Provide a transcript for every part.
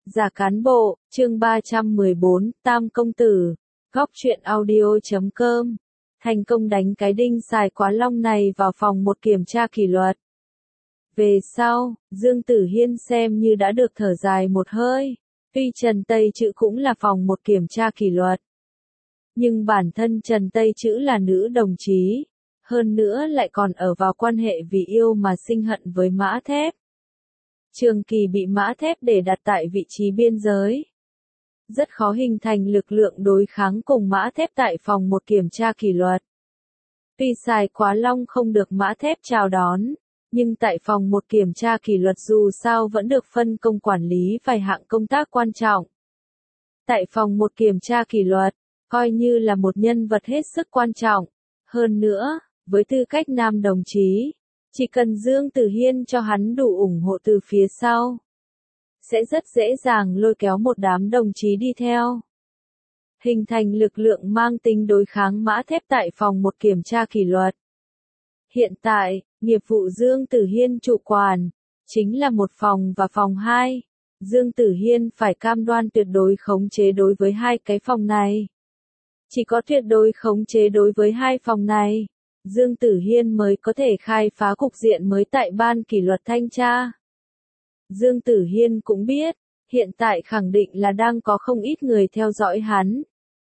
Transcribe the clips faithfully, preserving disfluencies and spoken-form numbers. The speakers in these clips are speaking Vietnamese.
Giả cán bộ, chương ba trăm mười bốn, Tam Công Tử, góc truyện audio.com. Thành công đánh cái đinh xài quá long này vào phòng một kiểm tra kỷ luật. Về sau, Dương Tử Hiên xem như đã được thở dài một hơi. Tuy Trần Tây Chữ cũng là phòng một kiểm tra kỷ luật. Nhưng bản thân Trần Tây Chữ là nữ đồng chí. Hơn nữa lại còn ở vào quan hệ vì yêu mà sinh hận với Mã Thép. Trường Kỳ bị Mã Thép để đặt tại vị trí biên giới. Rất khó hình thành lực lượng đối kháng cùng Mã Thép tại phòng một kiểm tra kỷ luật. Tuy xài quá long không được Mã Thép chào đón, nhưng tại phòng một kiểm tra kỷ luật dù sao vẫn được phân công quản lý vài hạng công tác quan trọng. Tại phòng một kiểm tra kỷ luật, coi như là một nhân vật hết sức quan trọng. Hơn nữa, với tư cách nam đồng chí, chỉ cần Dương Tử Hiên cho hắn đủ ủng hộ từ phía sau, sẽ rất dễ dàng lôi kéo một đám đồng chí đi theo. Hình thành lực lượng mang tính đối kháng Mã Thép tại phòng một kiểm tra kỷ luật. Hiện tại, nghiệp vụ Dương Tử Hiên chủ quản, chính là một phòng và phòng hai. Dương Tử Hiên phải cam đoan tuyệt đối khống chế đối với hai cái phòng này. Chỉ có tuyệt đối khống chế đối với hai phòng này, Dương Tử Hiên mới có thể khai phá cục diện mới tại ban kỷ luật thanh tra. Dương Tử Hiên cũng biết, hiện tại khẳng định là đang có không ít người theo dõi hắn.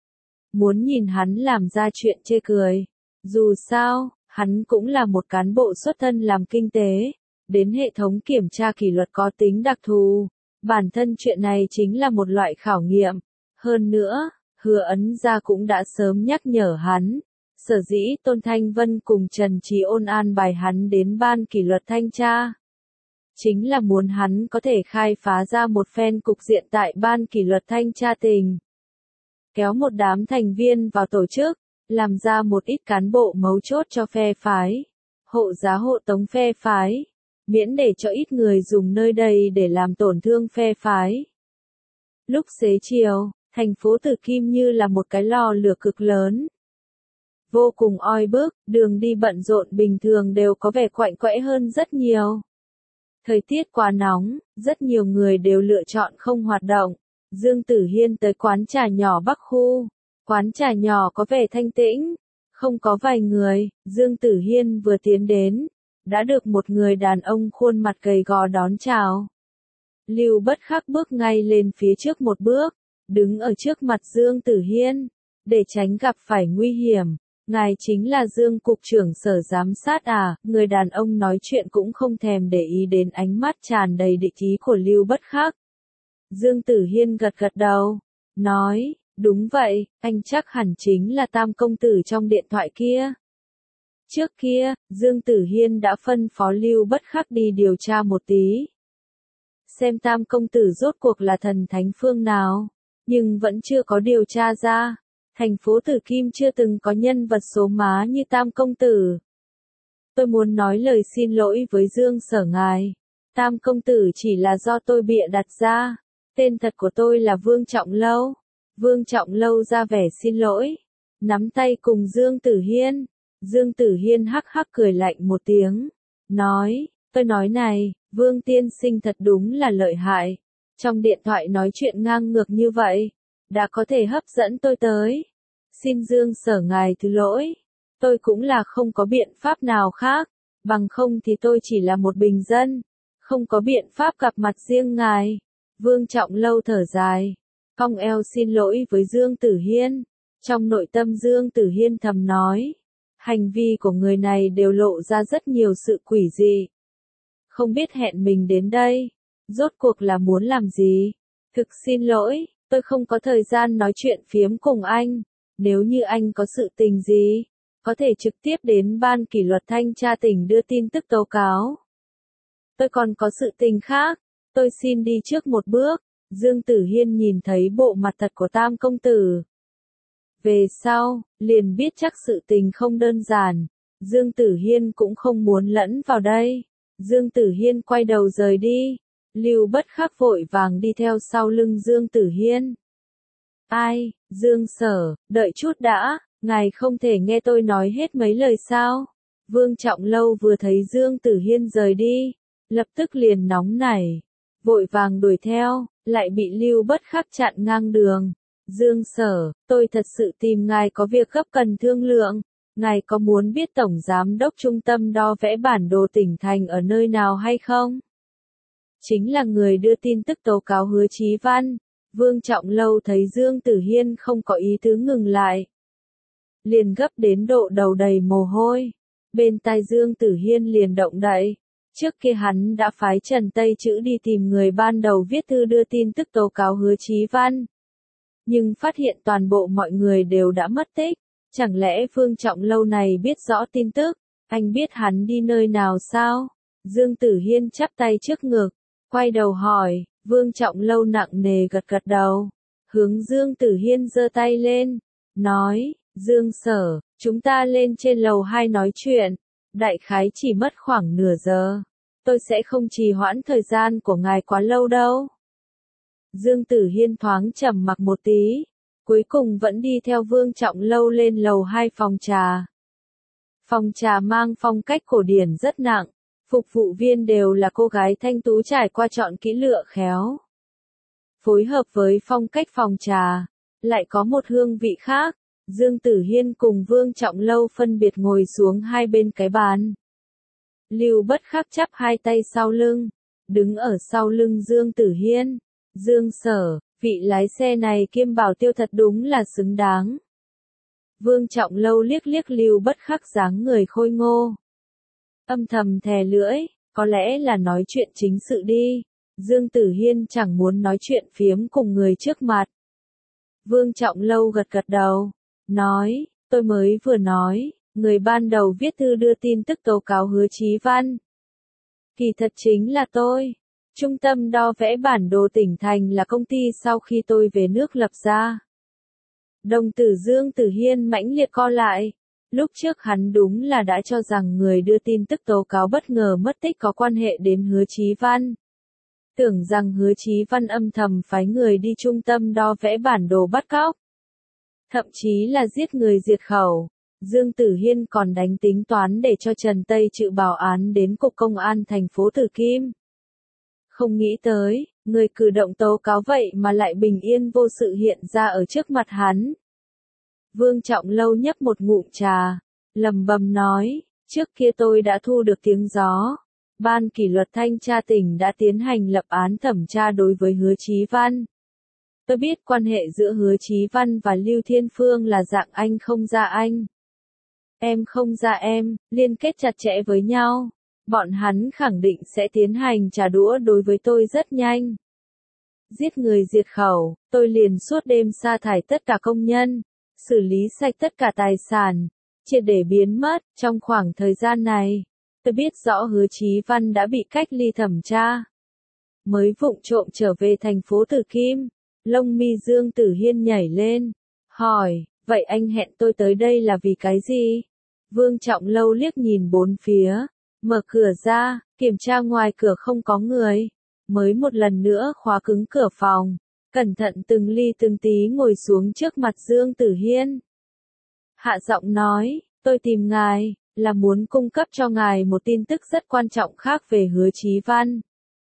Muốn nhìn hắn làm ra chuyện chê cười. Dù sao, hắn cũng là một cán bộ xuất thân làm kinh tế, đến hệ thống kiểm tra kỷ luật có tính đặc thù. Bản thân chuyện này chính là một loại khảo nghiệm. Hơn nữa, Hứa Ấn Gia cũng đã sớm nhắc nhở hắn. Sở dĩ Tôn Thanh Vân cùng Trần Trí Ôn an bài hắn đến ban kỷ luật thanh tra. Chính là muốn hắn có thể khai phá ra một phen cục diện tại ban kỷ luật thanh tra tỉnh. Kéo một đám thành viên vào tổ chức, làm ra một ít cán bộ mấu chốt cho phe phái. Hộ giá hộ tống phe phái. Miễn để cho ít người dùng nơi đây để làm tổn thương phe phái. Lúc xế chiều, thành phố Tử Kim như là một cái lò lửa cực lớn. Vô cùng oi bức, đường đi bận rộn bình thường đều có vẻ quạnh quẽ hơn rất nhiều. Thời tiết quá nóng, rất nhiều người đều lựa chọn không hoạt động. Dương Tử Hiên tới quán trà nhỏ Bắc Khu. Quán trà nhỏ có vẻ thanh tĩnh, không có vài người. Dương Tử Hiên vừa tiến đến, đã được một người đàn ông khuôn mặt gầy gò đón chào. Lưu Bất Khắc bước ngay lên phía trước một bước, đứng ở trước mặt Dương Tử Hiên, để tránh gặp phải nguy hiểm. Ngài chính là Dương Cục trưởng Sở Giám sát à? Người đàn ông nói chuyện cũng không thèm để ý đến ánh mắt tràn đầy địch ý của Lưu Bất Khắc. Dương Tử Hiên gật gật đầu, nói, đúng vậy, anh chắc hẳn chính là Tam Công Tử trong điện thoại kia. Trước kia, Dương Tử Hiên đã phân phó Lưu Bất Khắc đi điều tra một tí. Xem Tam Công Tử rốt cuộc là thần thánh phương nào, nhưng vẫn chưa có điều tra ra. Thành phố Tử Kim chưa từng có nhân vật số má như Tam Công Tử. Tôi muốn nói lời xin lỗi với Dương Sở ngài. Tam Công Tử chỉ là do tôi bịa đặt ra. Tên thật của tôi là Vương Trọng Lâu. Vương Trọng Lâu ra vẻ xin lỗi. Nắm tay cùng Dương Tử Hiên. Dương Tử Hiên hắc hắc cười lạnh một tiếng. Nói, tôi nói này, Vương tiên sinh thật đúng là lợi hại. Trong điện thoại nói chuyện ngang ngược như vậy, đã có thể hấp dẫn tôi tới. Xin Dương Sở ngài thứ lỗi. Tôi cũng là không có biện pháp nào khác. Bằng không thì tôi chỉ là một bình dân. Không có biện pháp gặp mặt riêng ngài. Vương Trọng Lâu thở dài. Cong eo xin lỗi với Dương Tử Hiên. Trong nội tâm Dương Tử Hiên thầm nói. Hành vi của người này đều lộ ra rất nhiều sự quỷ dị. Không biết hẹn mình đến đây. Rốt cuộc là muốn làm gì? Thực xin lỗi, tôi không có thời gian nói chuyện phiếm cùng anh. Nếu như anh có sự tình gì, có thể trực tiếp đến ban kỷ luật thanh tra tỉnh đưa tin tức tố cáo. Tôi còn có sự tình khác, tôi xin đi trước một bước. Dương Tử Hiên nhìn thấy bộ mặt thật của Tam Công Tử. Về sau, liền biết chắc sự tình không đơn giản. Dương Tử Hiên cũng không muốn lẫn vào đây. Dương Tử Hiên quay đầu rời đi. Lưu Bất Khắc vội vàng đi theo sau lưng Dương Tử Hiên. Ai, Dương Sở, đợi chút đã, ngài không thể nghe tôi nói hết mấy lời sao? Vương Trọng Lâu vừa thấy Dương Tử Hiên rời đi, lập tức liền nóng nảy, vội vàng đuổi theo, lại bị Lưu Bất Khắc chặn ngang đường. Dương Sở, tôi thật sự tìm ngài có việc gấp cần thương lượng. Ngài có muốn biết Tổng Giám đốc Trung tâm đo vẽ bản đồ tỉnh thành ở nơi nào hay không? Chính là người đưa tin tức tố cáo Hứa Chí Văn. Vương Trọng Lâu thấy Dương Tử Hiên không có ý tứ ngừng lại. Liền gấp đến độ đầu đầy mồ hôi. Bên tai Dương Tử Hiên liền động đậy. Trước kia hắn đã phái Trần Tây Chữ đi tìm người ban đầu viết thư đưa tin tức tố cáo Hứa Chí Văn. Nhưng phát hiện toàn bộ mọi người đều đã mất tích. Chẳng lẽ Vương Trọng Lâu này biết rõ tin tức? Anh biết hắn đi nơi nào sao? Dương Tử Hiên chắp tay trước ngực, quay đầu hỏi. Vương Trọng Lâu nặng nề gật gật đầu. Hướng Dương Tử Hiên giơ tay lên. Nói, Dương Sở, chúng ta lên trên lầu hai nói chuyện. Đại khái chỉ mất khoảng nửa giờ. Tôi sẽ không trì hoãn thời gian của ngài quá lâu đâu. Dương Tử Hiên thoáng trầm mặc một tí. Cuối cùng vẫn đi theo Vương Trọng Lâu lên lầu hai phòng trà. Phòng trà mang phong cách cổ điển rất nặng. Phục vụ viên đều là cô gái thanh tú trải qua chọn kỹ lựa khéo. Phối hợp với phong cách phòng trà, lại có một hương vị khác. Dương Tử Hiên cùng Vương Trọng Lâu phân biệt ngồi xuống hai bên cái bàn. Lưu Bất Khắc chắp hai tay sau lưng, đứng ở sau lưng Dương Tử Hiên. Dương Sở, vị lái xe này kiêm bảo tiêu thật đúng là xứng đáng. Vương Trọng Lâu liếc liếc Lưu Bất Khắc dáng người khôi ngô. Âm thầm thè lưỡi, có lẽ là nói chuyện chính sự đi. Dương Tử Hiên chẳng muốn nói chuyện phiếm cùng người trước mặt. Vương Trọng Lâu gật gật đầu, nói, tôi mới vừa nói, người ban đầu viết thư đưa tin tức tố cáo Hứa Chí Văn. Kỳ thật chính là tôi. Trung tâm đo vẽ bản đồ tỉnh thành là công ty sau khi tôi về nước lập ra. Đồng tử Dương Tử Hiên mãnh liệt co lại. Lúc trước hắn đúng là đã cho rằng người đưa tin tức tố cáo bất ngờ mất tích có quan hệ đến Hứa Chí Văn. Tưởng rằng Hứa Chí Văn âm thầm phái người đi trung tâm đo vẽ bản đồ bắt cóc. Thậm chí là giết người diệt khẩu. Dương Tử Hiên còn đánh tính toán để cho Trần Tây Chữ báo án đến Cục Công an thành phố Tử Kim. Không nghĩ tới, người cử động tố cáo vậy mà lại bình yên vô sự hiện ra ở trước mặt hắn. Vương Trọng Lâu nhấp một ngụm trà, lẩm bẩm nói, trước kia tôi đã thu được tiếng gió. Ban kỷ luật thanh tra tỉnh đã tiến hành lập án thẩm tra đối với Hứa Chí Văn. Tôi biết quan hệ giữa Hứa Chí Văn và Lưu Thiên Phương là dạng anh không ra anh, em không ra em, liên kết chặt chẽ với nhau. Bọn hắn khẳng định sẽ tiến hành trả đũa đối với tôi rất nhanh. Giết người diệt khẩu, tôi liền suốt đêm sa thải tất cả công nhân, xử lý sạch tất cả tài sản, triệt để biến mất. Trong khoảng thời gian này, tôi biết rõ Hứa Chí Văn đã bị cách ly thẩm tra, mới vụng trộm trở về thành phố Tử Kim. Lông mi Dương Tử Hiên nhảy lên, hỏi, vậy anh hẹn tôi tới đây là vì cái gì? Vương Trọng Lâu liếc nhìn bốn phía, mở cửa ra, kiểm tra ngoài cửa không có người, mới một lần nữa khóa cứng cửa phòng, cẩn thận từng ly từng tí ngồi xuống trước mặt Dương Tử Hiên. Hạ giọng nói, tôi tìm ngài, là muốn cung cấp cho ngài một tin tức rất quan trọng khác về Hứa Chí Văn.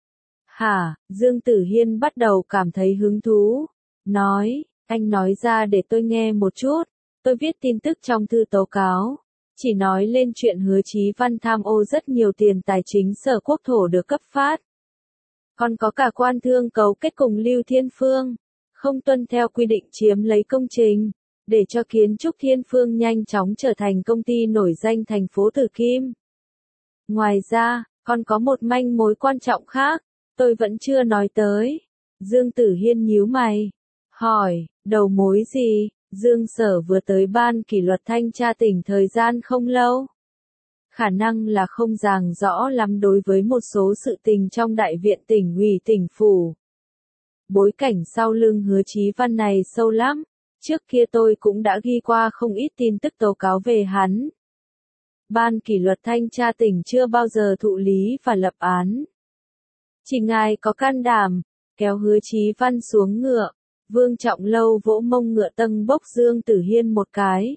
Hả? Dương Tử Hiên bắt đầu cảm thấy hứng thú, nói, anh nói ra để tôi nghe một chút. Tôi viết tin tức trong thư tố cáo, chỉ nói lên chuyện Hứa Chí Văn tham ô rất nhiều tiền tài chính Sở Quốc thổ được cấp phát. Còn có cả quan thương cấu kết cùng Lưu Thiên Phương, không tuân theo quy định chiếm lấy công trình, để cho kiến trúc Thiên Phương nhanh chóng trở thành công ty nổi danh thành phố Tử Kim. Ngoài ra, còn có một manh mối quan trọng khác, tôi vẫn chưa nói tới. Dương Tử Hiên nhíu mày, hỏi, đầu mối gì? Dương Sở vừa tới ban kỷ luật thanh tra tỉnh thời gian không lâu. Khả năng là không ràng rõ lắm đối với một số sự tình trong đại viện tỉnh ủy tỉnh phủ. Bối cảnh sau lưng Hứa Chí Văn này sâu lắm, trước kia tôi cũng đã ghi qua không ít tin tức tố cáo về hắn. Ban kỷ luật thanh tra tỉnh chưa bao giờ thụ lý và lập án. Chỉ ngài có can đảm, kéo Hứa Chí Văn xuống ngựa. Vương Trọng Lâu vỗ mông ngựa tâng bốc Dương Tử Hiên một cái.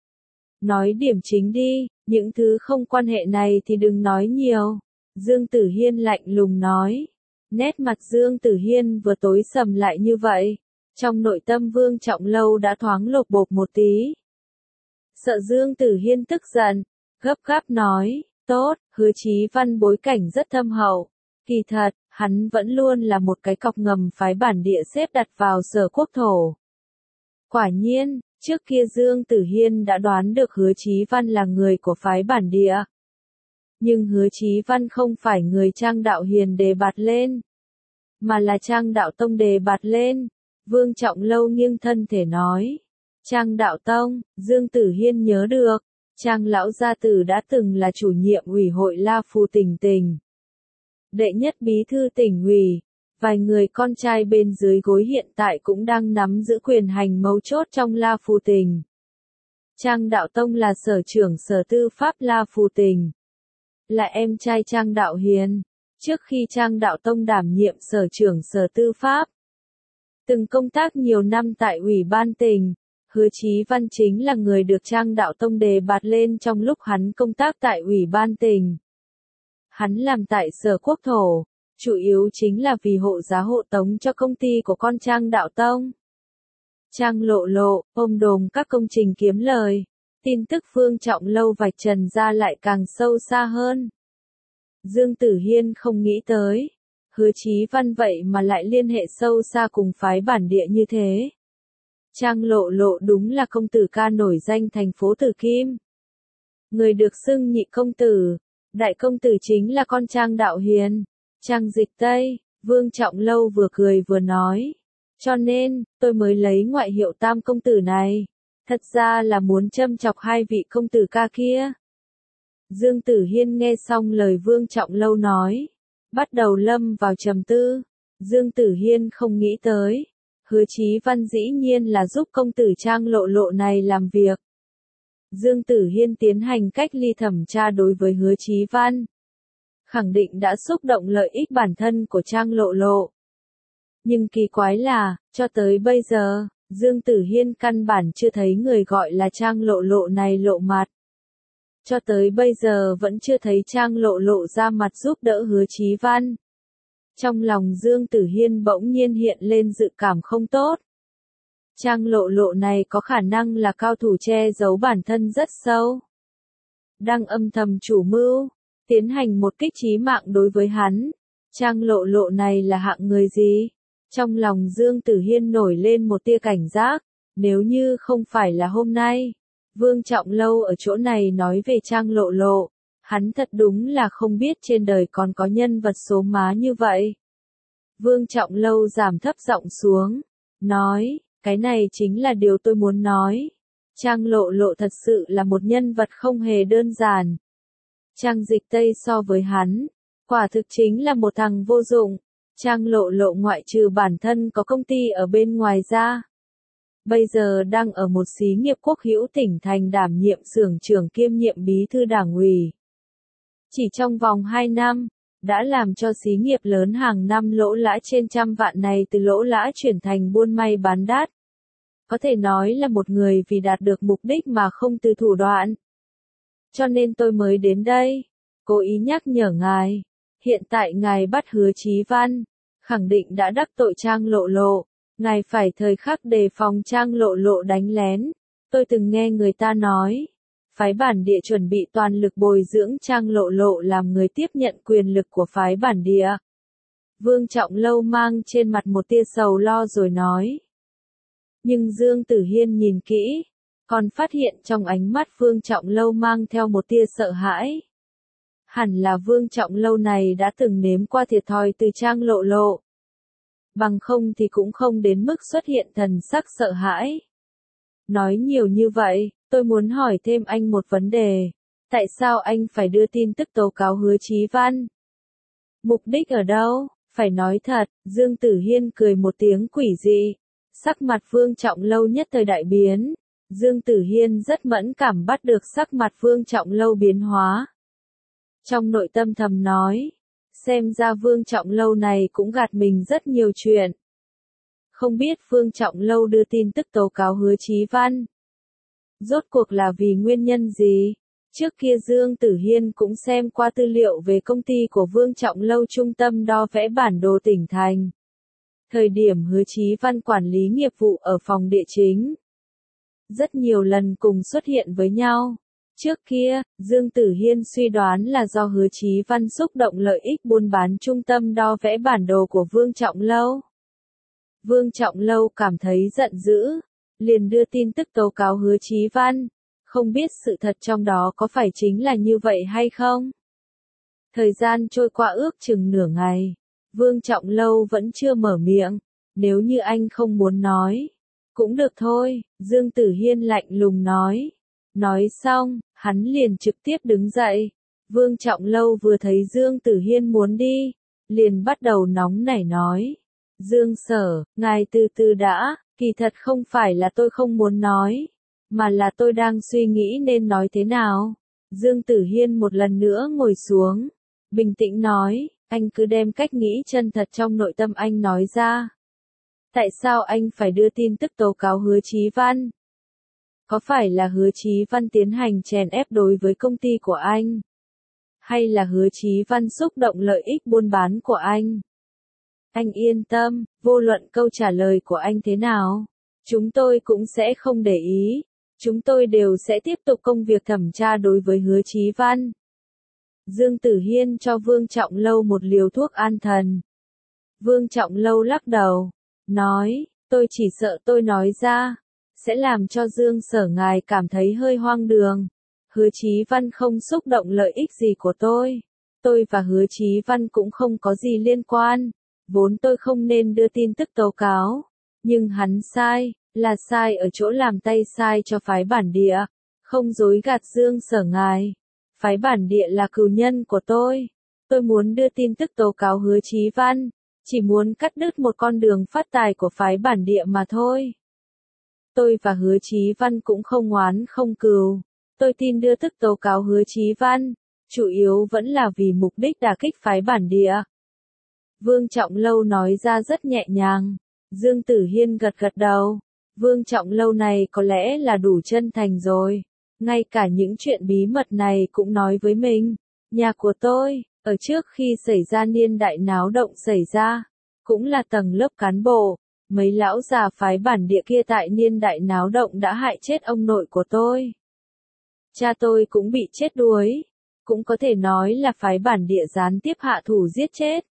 Nói điểm chính đi, những thứ không quan hệ này thì đừng nói nhiều. Dương Tử Hiên lạnh lùng nói. Nét mặt Dương Tử Hiên vừa tối sầm lại như vậy. Trong nội tâm Vương Trọng Lâu đã thoáng lột bột một tí. Sợ Dương Tử Hiên tức giận, gấp gáp nói, tốt, Hứa Chí Văn bối cảnh rất thâm hậu. Kỳ thật, hắn vẫn luôn là một cái cọc ngầm phái bản địa xếp đặt vào Sở Quốc thổ. Quả nhiên, trước kia Dương Tử Hiên đã đoán được Hứa Chí Văn là người của phái bản địa. Nhưng Hứa Chí Văn không phải người Trang Đạo Hiền đề bạt lên, mà là Trang Đạo Tông đề bạt lên. Vương Trọng Lâu nghiêng thân thể nói. Trang Đạo Tông, Dương Tử Hiên nhớ được, Trang Lão Gia Tử đã từng là chủ nhiệm ủy hội La Phù tỉnh tỉnh. Đệ nhất bí thư tỉnh ủy, vài người con trai bên dưới gối hiện tại cũng đang nắm giữ quyền hành mấu chốt trong La Phù tỉnh. Trang Đạo Tông là sở trưởng sở tư pháp La Phù tỉnh, là em trai Trang Đạo Hiền, trước khi Trang Đạo Tông đảm nhiệm sở trưởng sở tư pháp. Từng công tác nhiều năm tại ủy ban tỉnh, Hứa Chí Văn chính là người được Trang Đạo Tông đề bạt lên trong lúc hắn công tác tại ủy ban tỉnh. Hắn làm tại Sở Quốc thổ, chủ yếu chính là vì hộ giá hộ tống cho công ty của con Trang Đạo Tông. Trang Lộ Lộ, ôm đồm các công trình kiếm lời, tin tức Vương Trọng Lâu vạch trần ra lại càng sâu xa hơn. Dương Tử Hiên không nghĩ tới, Hứa Chí Văn vậy mà lại liên hệ sâu xa cùng phái bản địa như thế. Trang Lộ Lộ đúng là công tử ca nổi danh thành phố Tử Kim. Người được xưng nhị công tử, đại công tử chính là con Trang Đạo Hiền, Trang Dịch Tây. Vương Trọng Lâu vừa cười vừa nói. Cho nên, tôi mới lấy ngoại hiệu tam công tử này. Thật ra là muốn châm chọc hai vị công tử ca kia. Dương Tử Hiên nghe xong lời Vương Trọng Lâu nói, bắt đầu lâm vào trầm tư. Dương Tử Hiên không nghĩ tới, Hứa Chí Văn dĩ nhiên là giúp công tử Trang Lộ Lộ này làm việc. Dương Tử Hiên tiến hành cách ly thẩm tra đối với Hứa Chí Văn, khẳng định đã xúc động lợi ích bản thân của Trang Lộ Lộ. Nhưng kỳ quái là, cho tới bây giờ, Dương Tử Hiên căn bản chưa thấy người gọi là Trang Lộ Lộ này lộ mặt. Cho tới bây giờ vẫn chưa thấy Trang Lộ Lộ ra mặt giúp đỡ Hứa Chí Văn. Trong lòng Dương Tử Hiên bỗng nhiên hiện lên dự cảm không tốt. Trang Lộ Lộ này có khả năng là cao thủ che giấu bản thân rất sâu. Đang âm thầm chủ mưu, tiến hành một kích chí mạng đối với hắn. Trang Lộ Lộ này là hạng người gì? Trong lòng Dương Tử Hiên nổi lên một tia cảnh giác, nếu như không phải là hôm nay, Vương Trọng Lâu ở chỗ này nói về Trang Lộ Lộ, hắn thật đúng là không biết trên đời còn có nhân vật số má như vậy. Vương Trọng Lâu giảm thấp giọng xuống, nói, cái này chính là điều tôi muốn nói. Trang Lộ Lộ thật sự là một nhân vật không hề đơn giản. Trang Dịch Tây so với hắn, quả thực chính là một thằng vô dụng. Trang Lộ Lộ ngoại trừ bản thân có công ty ở bên ngoài ra, bây giờ đang ở một xí nghiệp quốc hữu tỉnh thành đảm nhiệm xưởng trưởng kiêm nhiệm bí thư đảng ủy. Chỉ trong vòng hai năm, đã làm cho xí nghiệp lớn hàng năm lỗ lã trên trăm vạn này từ lỗ lã chuyển thành buôn may bán đắt. Có thể nói là một người vì đạt được mục đích mà không từ thủ đoạn. Cho nên tôi mới đến đây, cố ý nhắc nhở ngài. Hiện tại ngài bắt Hứa Chí Văn, khẳng định đã đắc tội Trang Lộ Lộ, ngài phải thời khắc đề phòng Trang Lộ Lộ đánh lén. Tôi từng nghe người ta nói, phái bản địa chuẩn bị toàn lực bồi dưỡng Trang Lộ Lộ làm người tiếp nhận quyền lực của phái bản địa. Vương Trọng Lâu mang trên mặt một tia sầu lo rồi nói. Nhưng Dương Tử Hiên nhìn kỹ, còn phát hiện trong ánh mắt Vương Trọng Lâu mang theo một tia sợ hãi. Hẳn là Vương Trọng Lâu này đã từng nếm qua thiệt thòi từ Trang Lộ Lộ. Bằng không thì cũng không đến mức xuất hiện thần sắc sợ hãi. Nói nhiều như vậy, tôi muốn hỏi thêm anh một vấn đề. Tại sao anh phải đưa tin tức tố cáo Hứa Chí Văn? Mục đích ở đâu? Phải nói thật, Dương Tử Hiên cười một tiếng quỷ dị. Sắc mặt Vương Trọng Lâu nhất thời đại biến. Dương Tử Hiên rất mẫn cảm bắt được sắc mặt Vương Trọng Lâu biến hóa. Trong nội tâm thầm nói, xem ra Vương Trọng Lâu này cũng gạt mình rất nhiều chuyện. Không biết Vương Trọng Lâu đưa tin tức tố cáo Hứa Chí Văn, rốt cuộc là vì nguyên nhân gì? Trước kia Dương Tử Hiên cũng xem qua tư liệu về công ty của Vương Trọng Lâu trung tâm đo vẽ bản đồ tỉnh thành. Thời điểm Hứa Chí Văn quản lý nghiệp vụ ở phòng địa chính. Rất nhiều lần cùng xuất hiện với nhau. Trước kia, Dương Tử Hiên suy đoán là do Hứa Chí Văn xúc động lợi ích buôn bán trung tâm đo vẽ bản đồ của Vương Trọng Lâu. Vương Trọng Lâu cảm thấy giận dữ, liền đưa tin tức tố cáo Hứa Chí Văn, không biết sự thật trong đó có phải chính là như vậy hay không. Thời gian trôi qua ước chừng nửa ngày, Vương Trọng Lâu vẫn chưa mở miệng, nếu như anh không muốn nói, cũng được thôi, Dương Tử Hiên lạnh lùng nói. Nói xong, hắn liền trực tiếp đứng dậy. Vương Trọng Lâu vừa thấy Dương Tử Hiên muốn đi, liền bắt đầu nóng nảy nói. Dương Sở, ngài từ từ đã, kỳ thật không phải là tôi không muốn nói, mà là tôi đang suy nghĩ nên nói thế nào. Dương Tử Hiên một lần nữa ngồi xuống, bình tĩnh nói, anh cứ đem cách nghĩ chân thật trong nội tâm anh nói ra. Tại sao anh phải đưa tin tức tố cáo Hứa Chí Văn? Có phải là Hứa Chí Văn tiến hành chèn ép đối với công ty của anh? Hay là Hứa Chí Văn xúc động lợi ích buôn bán của anh? Anh yên tâm, vô luận câu trả lời của anh thế nào, chúng tôi cũng sẽ không để ý. Chúng tôi đều sẽ tiếp tục công việc thẩm tra đối với Hứa Chí Văn. Dương Tử Hiên cho Vương Trọng Lâu một liều thuốc an thần. Vương Trọng Lâu lắc đầu, nói, tôi chỉ sợ tôi nói ra, sẽ làm cho Dương Sở ngài cảm thấy hơi hoang đường. Hứa Chí Văn không xúc động lợi ích gì của tôi. Tôi và Hứa Chí Văn cũng không có gì liên quan. Vốn tôi không nên đưa tin tức tố cáo. Nhưng hắn sai, là sai ở chỗ làm tay sai cho phái bản địa. Không dối gạt Dương Sở ngài. Phái bản địa là cừu nhân của tôi. Tôi muốn đưa tin tức tố cáo Hứa Chí Văn. Chỉ muốn cắt đứt một con đường phát tài của phái bản địa mà thôi. Tôi và Hứa Chí Văn cũng không oán không cừu. Tôi tin đưa thức tố cáo Hứa Chí Văn, chủ yếu vẫn là vì mục đích đả kích phái bản địa. Vương Trọng Lâu nói ra rất nhẹ nhàng. Dương Tử Hiên gật gật đầu. Vương Trọng Lâu này có lẽ là đủ chân thành rồi. Ngay cả những chuyện bí mật này cũng nói với mình. Nhà của tôi, ở trước khi xảy ra niên đại náo động xảy ra, cũng là tầng lớp cán bộ. Mấy lão già phái bản địa kia tại niên đại náo động đã hại chết ông nội của tôi. Cha tôi cũng bị chết đuối. Cũng có thể nói là phái bản địa gián tiếp hạ thủ giết chết.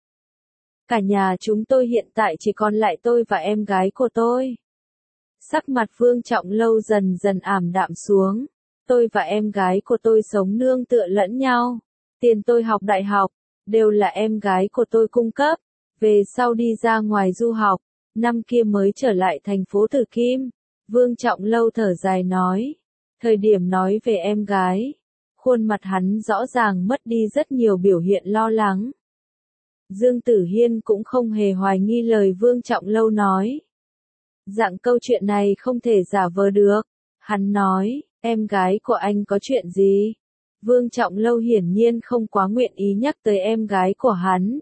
Cả nhà chúng tôi hiện tại chỉ còn lại tôi và em gái của tôi. Sắc mặt Vương Trọng Lâu dần dần ảm đạm xuống. Tôi và em gái của tôi sống nương tựa lẫn nhau. Tiền tôi học đại học, đều là em gái của tôi cung cấp. Về sau đi ra ngoài du học, năm kia mới trở lại thành phố Tử Kim. Vương Trọng Lâu thở dài nói. Thời điểm nói về em gái, khuôn mặt hắn rõ ràng mất đi rất nhiều biểu hiện lo lắng. Dương Tử Hiên cũng không hề hoài nghi lời Vương Trọng Lâu nói. Dạng câu chuyện này không thể giả vờ được. Hắn nói, em gái của anh có chuyện gì? Vương Trọng Lâu hiển nhiên không quá nguyện ý nhắc tới em gái của hắn.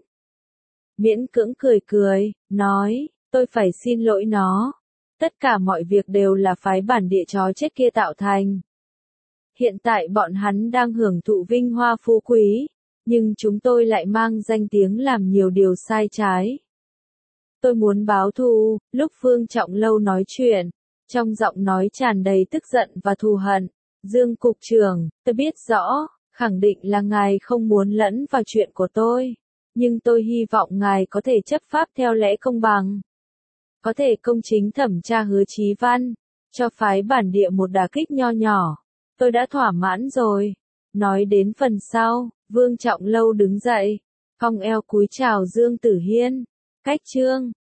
Miễn cưỡng cười cười, nói, tôi phải xin lỗi nó. Tất cả mọi việc đều là phái bản địa chó chết kia tạo thành. Hiện tại bọn hắn đang hưởng thụ vinh hoa phú quý, nhưng chúng tôi lại mang danh tiếng làm nhiều điều sai trái. Tôi muốn báo thù. Lúc Vương Trọng Lâu nói chuyện, trong giọng nói tràn đầy tức giận và thù hận. Dương Cục trưởng, tôi biết rõ, khẳng định là ngài không muốn lẫn vào chuyện của tôi. Nhưng tôi hy vọng ngài có thể chấp pháp theo lẽ công bằng. Có thể công chính thẩm tra Hứa Chí Văn, cho phái bản địa một đả kích nho nhỏ. Tôi đã thỏa mãn rồi. Nói đến phần sau, Vương Trọng Lâu đứng dậy, cong eo cúi chào Dương Tử Hiên. Cách chương